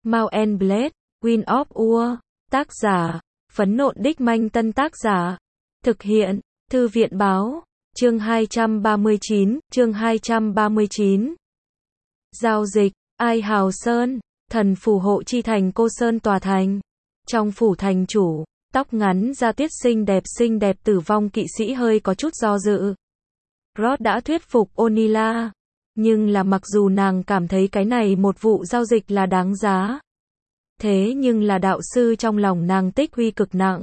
Mount and Blade, Wind of War. Tác giả, Phấn Nộn Đích Manh. Tân tác giả, thực hiện, Thư viện Báo. Chương 239, chương 239. Giao dịch, Ai Hào Sơn, thần phù hộ chi thành Cô Sơn tòa thành. Trong phủ thành chủ, tóc ngắn da tiết xinh đẹp tử vong kỵ sĩ hơi có chút do dự. Rod đã thuyết phục Onila, nhưng là mặc dù nàng cảm thấy cái này một vụ giao dịch là đáng giá. Thế nhưng là đạo sư trong lòng nàng tích uy cực nặng.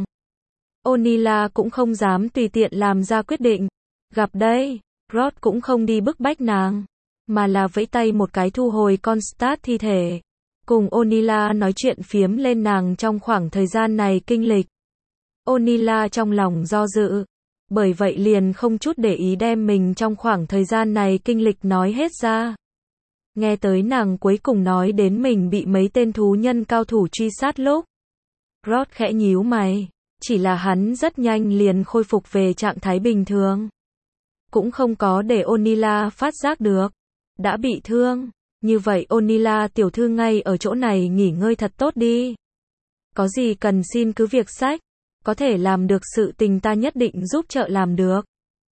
Onila cũng không dám tùy tiện làm ra quyết định. Gặp đây, Rod cũng không đi bức bách nàng, mà là vẫy tay một cái thu hồi Constat thi thể. Cùng Onila nói chuyện phiếm lên nàng trong khoảng thời gian này kinh lịch. Onila trong lòng do dự, bởi vậy liền không chút để ý đem mình trong khoảng thời gian này kinh lịch nói hết ra. Nghe tới nàng cuối cùng nói đến mình bị mấy tên thú nhân cao thủ truy sát lúc. Rod khẽ nhíu mày, chỉ là hắn rất nhanh liền khôi phục về trạng thái bình thường. Cũng không có để Onila phát giác được. Đã bị thương, như vậy Onila tiểu thư ngay ở chỗ này nghỉ ngơi thật tốt đi. Có gì cần xin cứ việc sách, có thể làm được sự tình ta nhất định giúp trợ làm được.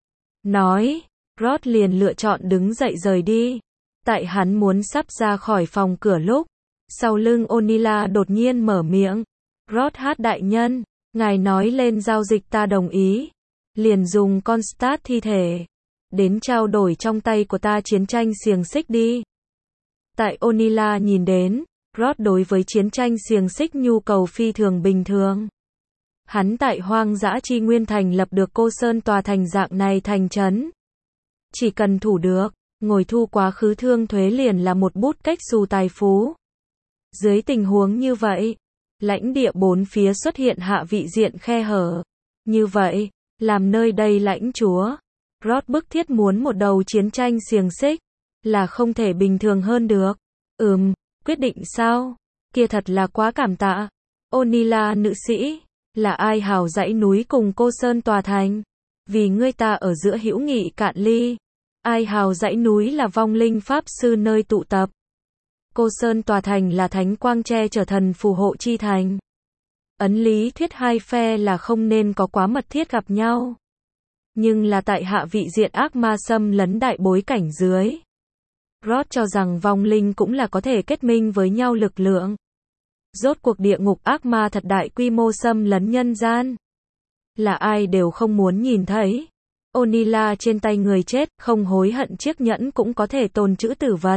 Nói, Rod liền lựa chọn đứng dậy rời đi. Tại hắn muốn sắp ra khỏi phòng cửa lúc, sau lưng Onila đột nhiên mở miệng. Rod đại nhân, ngài nói lên giao dịch ta đồng ý. Liền dùng Constat thi thể đến trao đổi trong tay của ta chiến tranh xiềng xích đi. Tại Onila nhìn đến, Rod đối với chiến tranh xiềng xích nhu cầu phi thường bình thường. Hắn tại hoang dã chi nguyên thành lập được Cô Sơn tòa thành dạng này thành trấn. Chỉ cần thủ được, ngồi thu quá khứ thương thuế liền là một bút cách xù tài phú. Dưới tình huống như vậy, lãnh địa bốn phía xuất hiện hạ vị diện khe hở. Như vậy, làm nơi đây lãnh chúa, Rod bức thiết muốn một đầu chiến tranh xiềng xích, là không thể bình thường hơn được. Quyết định sao? Kia thật là quá cảm tạ. Onila nữ sĩ, là Ai Hào dãy núi cùng Cô Sơn tòa thành. Vì ngươi ta ở giữa hữu nghị cạn ly. Ai Hào dãy núi là vong linh pháp sư nơi tụ tập. Cô Sơn tòa thành là thánh quang che chở thần phù hộ chi thành. Ấn lý thuyết hai phe là không nên có quá mật thiết gặp nhau. Nhưng là tại hạ vị diện ác ma xâm lấn đại bối cảnh dưới. Rod cho rằng vong linh cũng là có thể kết minh với nhau lực lượng. Rốt cuộc địa ngục ác ma thật đại quy mô xâm lấn nhân gian. Là ai đều không muốn nhìn thấy. Onila trên tay người chết, không hối hận chiếc nhẫn cũng có thể tồn trữ tử vật.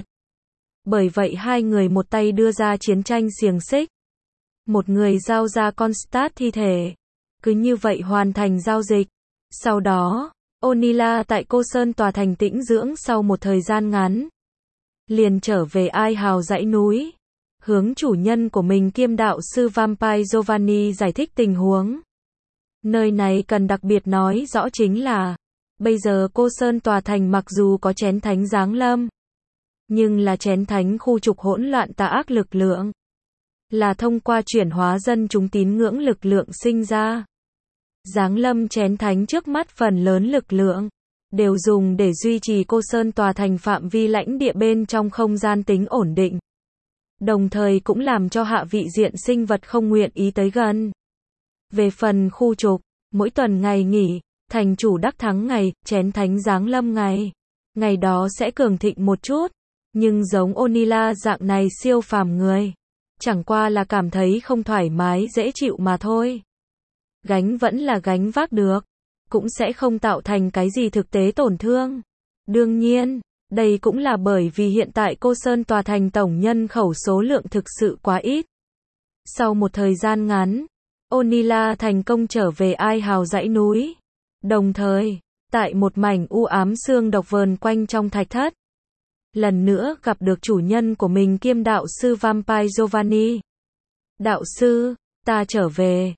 Bởi vậy hai người một tay đưa ra chiến tranh xiềng xích. Một người giao ra Constat thi thể. Cứ như vậy hoàn thành giao dịch. Sau đó, Onila tại Cô Sơn tòa thành tĩnh dưỡng sau một thời gian ngắn. Liền trở về Ai Hào dãy núi. Hướng chủ nhân của mình kiêm đạo sư Vampire Giovanni giải thích tình huống. Nơi này cần đặc biệt nói rõ chính là, bây giờ Cô Sơn tòa thành mặc dù có chén thánh giáng lâm, nhưng là chén thánh khu trục hỗn loạn tà ác lực lượng. Là thông qua chuyển hóa dân chúng tín ngưỡng lực lượng sinh ra. Giáng lâm chén thánh trước mắt phần lớn lực lượng đều dùng để duy trì Cô Sơn tòa thành phạm vi lãnh địa bên trong không gian tính ổn định. Đồng thời cũng làm cho hạ vị diện sinh vật không nguyện ý tới gần. Về phần khu trục, mỗi tuần ngày nghỉ, thành chủ đắc thắng ngày, chén thánh giáng lâm ngày. Ngày đó sẽ cường thịnh một chút. Nhưng giống Onila dạng này siêu phàm người, chẳng qua là cảm thấy không thoải mái dễ chịu mà thôi. Gánh vẫn là gánh vác được, cũng sẽ không tạo thành cái gì thực tế tổn thương. Đương nhiên, đây cũng là bởi vì hiện tại Cô Sơn tòa thành tổng nhân khẩu số lượng thực sự quá ít. Sau một thời gian ngắn, Onila thành công trở về Ai Hào dãy núi. Đồng thời, tại một mảnh u ám xương độc vờn quanh trong thạch thất, lần nữa gặp được chủ nhân của mình kiêm đạo sư Vampire Giovanni. Đạo sư, ta trở về.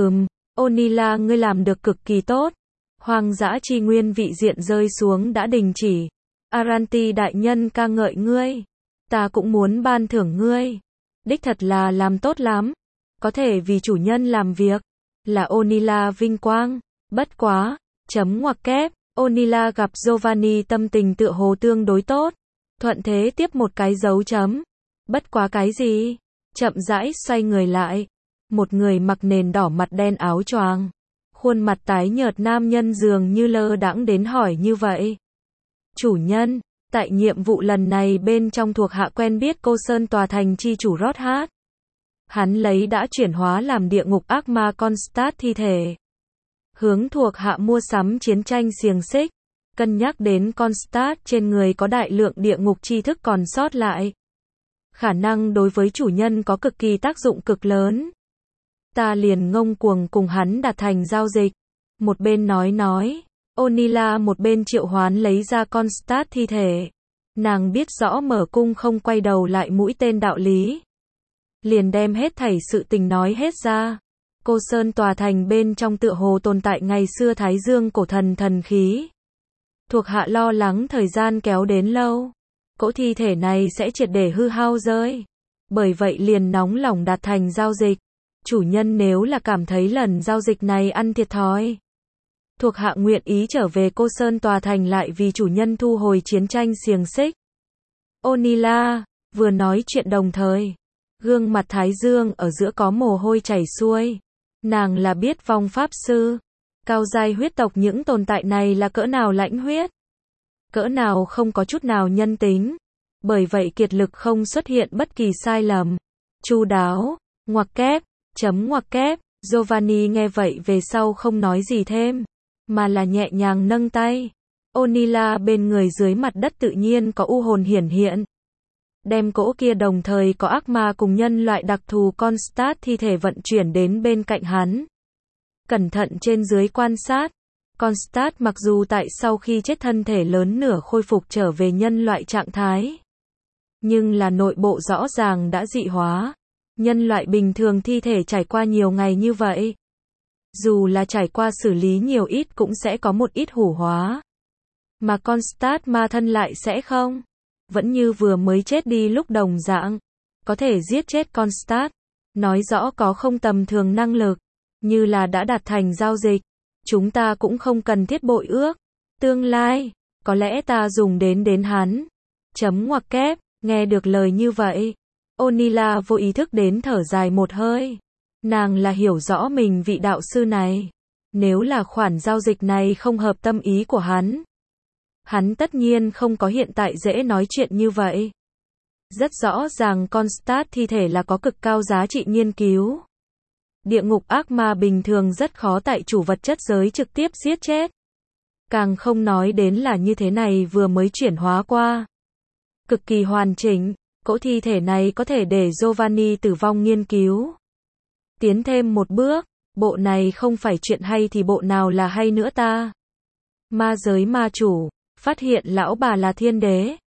Onila ngươi làm được cực kỳ tốt. Hoang dã chi nguyên vị diện rơi xuống đã đình chỉ. Aranti đại nhân ca ngợi ngươi. Ta cũng muốn ban thưởng ngươi. Đích thật là làm tốt lắm. Có thể vì chủ nhân làm việc. Là Onila vinh quang. Bất quá. Ngoặc kép. Onila gặp Giovanni tâm tình tựa hồ tương đối tốt. Thuận thế tiếp một cái dấu chấm. Bất quá cái gì? chậm rãi xoay người lại. Một người mặc nền đỏ mặt đen áo choàng, khuôn mặt tái nhợt nam nhân dường như lơ đãng đến hỏi như vậy. Chủ nhân, tại nhiệm vụ lần này bên trong thuộc hạ quen biết cô Sơn Tòa Thành chi chủ Rothat. Hắn lấy đã chuyển hóa làm địa ngục ác ma Constat thi thể. Hướng thuộc hạ mua sắm chiến tranh xiềng xích, cân nhắc đến Constat trên người có đại lượng địa ngục tri thức còn sót lại. Khả năng đối với chủ nhân có cực kỳ tác dụng cực lớn. Ta liền ngông cuồng cùng hắn đạt thành giao dịch. Một bên nói. Onila một bên triệu hoán lấy ra Constat thi thể. Nàng biết rõ mở cung không quay đầu lại mũi tên đạo lý. Liền đem hết thảy sự tình nói hết ra. Cô Sơn Tòa Thành bên trong tựa hồ tồn tại ngày xưa Thái Dương cổ thần thần khí. Thuộc hạ lo lắng thời gian kéo đến lâu, cỗ thi thể này sẽ triệt để hư hao rơi. Bởi vậy liền nóng lòng đạt thành giao dịch. Chủ nhân nếu là cảm thấy lần giao dịch này ăn thiệt thòi, thuộc hạ nguyện ý trở về Cô Sơn Tòa Thành lại vì chủ nhân thu hồi chiến tranh xiềng xích. Onila vừa nói chuyện đồng thời, gương mặt Thái Dương ở giữa có mồ hôi chảy xuôi. Nàng là biết vong pháp sư, cao giai huyết tộc những tồn tại này là cỡ nào lãnh huyết, cỡ nào không có chút nào nhân tính. Bởi vậy kiệt lực không xuất hiện bất kỳ sai lầm. Chu đáo, ngoặc kép, ngoặc kép. Giovanni nghe vậy về sau không nói gì thêm, mà là nhẹ nhàng nâng tay. Onila bên người dưới mặt đất tự nhiên có u hồn hiển hiện. Đem cỗ kia đồng thời có ác ma cùng nhân loại đặc thù Constat thi thể vận chuyển đến bên cạnh hắn. Cẩn thận trên dưới quan sát. Constat mặc dù tại sau khi chết thân thể lớn nửa khôi phục trở về nhân loại trạng thái, nhưng là nội bộ rõ ràng đã dị hóa. Nhân loại bình thường thi thể trải qua nhiều ngày như vậy, dù là trải qua xử lý nhiều ít cũng sẽ có một ít hủ hóa. Mà Constat ma thân lại sẽ không. Vẫn như vừa mới chết đi lúc đồng dạng. Có thể giết chết Constat, nói rõ có không tầm thường năng lực. Như là đã đạt thành giao dịch. Chúng ta cũng không cần thiết bội ước. Tương lai, có lẽ ta dùng đến hắn. Ngoặc kép, nghe được lời như vậy. Onila vô ý thức đến thở dài một hơi. Nàng là hiểu rõ mình vị đạo sư này. Nếu là khoản giao dịch này không hợp tâm ý của hắn tất nhiên không có hiện tại dễ nói chuyện như vậy. Rất rõ ràng Constat thi thể là có cực cao giá trị nghiên cứu. Địa ngục ác ma bình thường rất khó tại chủ vật chất giới trực tiếp giết chết. Càng không nói đến là như thế này vừa mới chuyển hóa qua. Cực kỳ hoàn chỉnh, cỗ thi thể này có thể để Giovanni tử vong nghiên cứu. Tiến thêm một bước, bộ này không phải chuyện hay thì bộ nào là hay nữa ta. Ma giới ma chủ, phát hiện lão bà là thiên đế.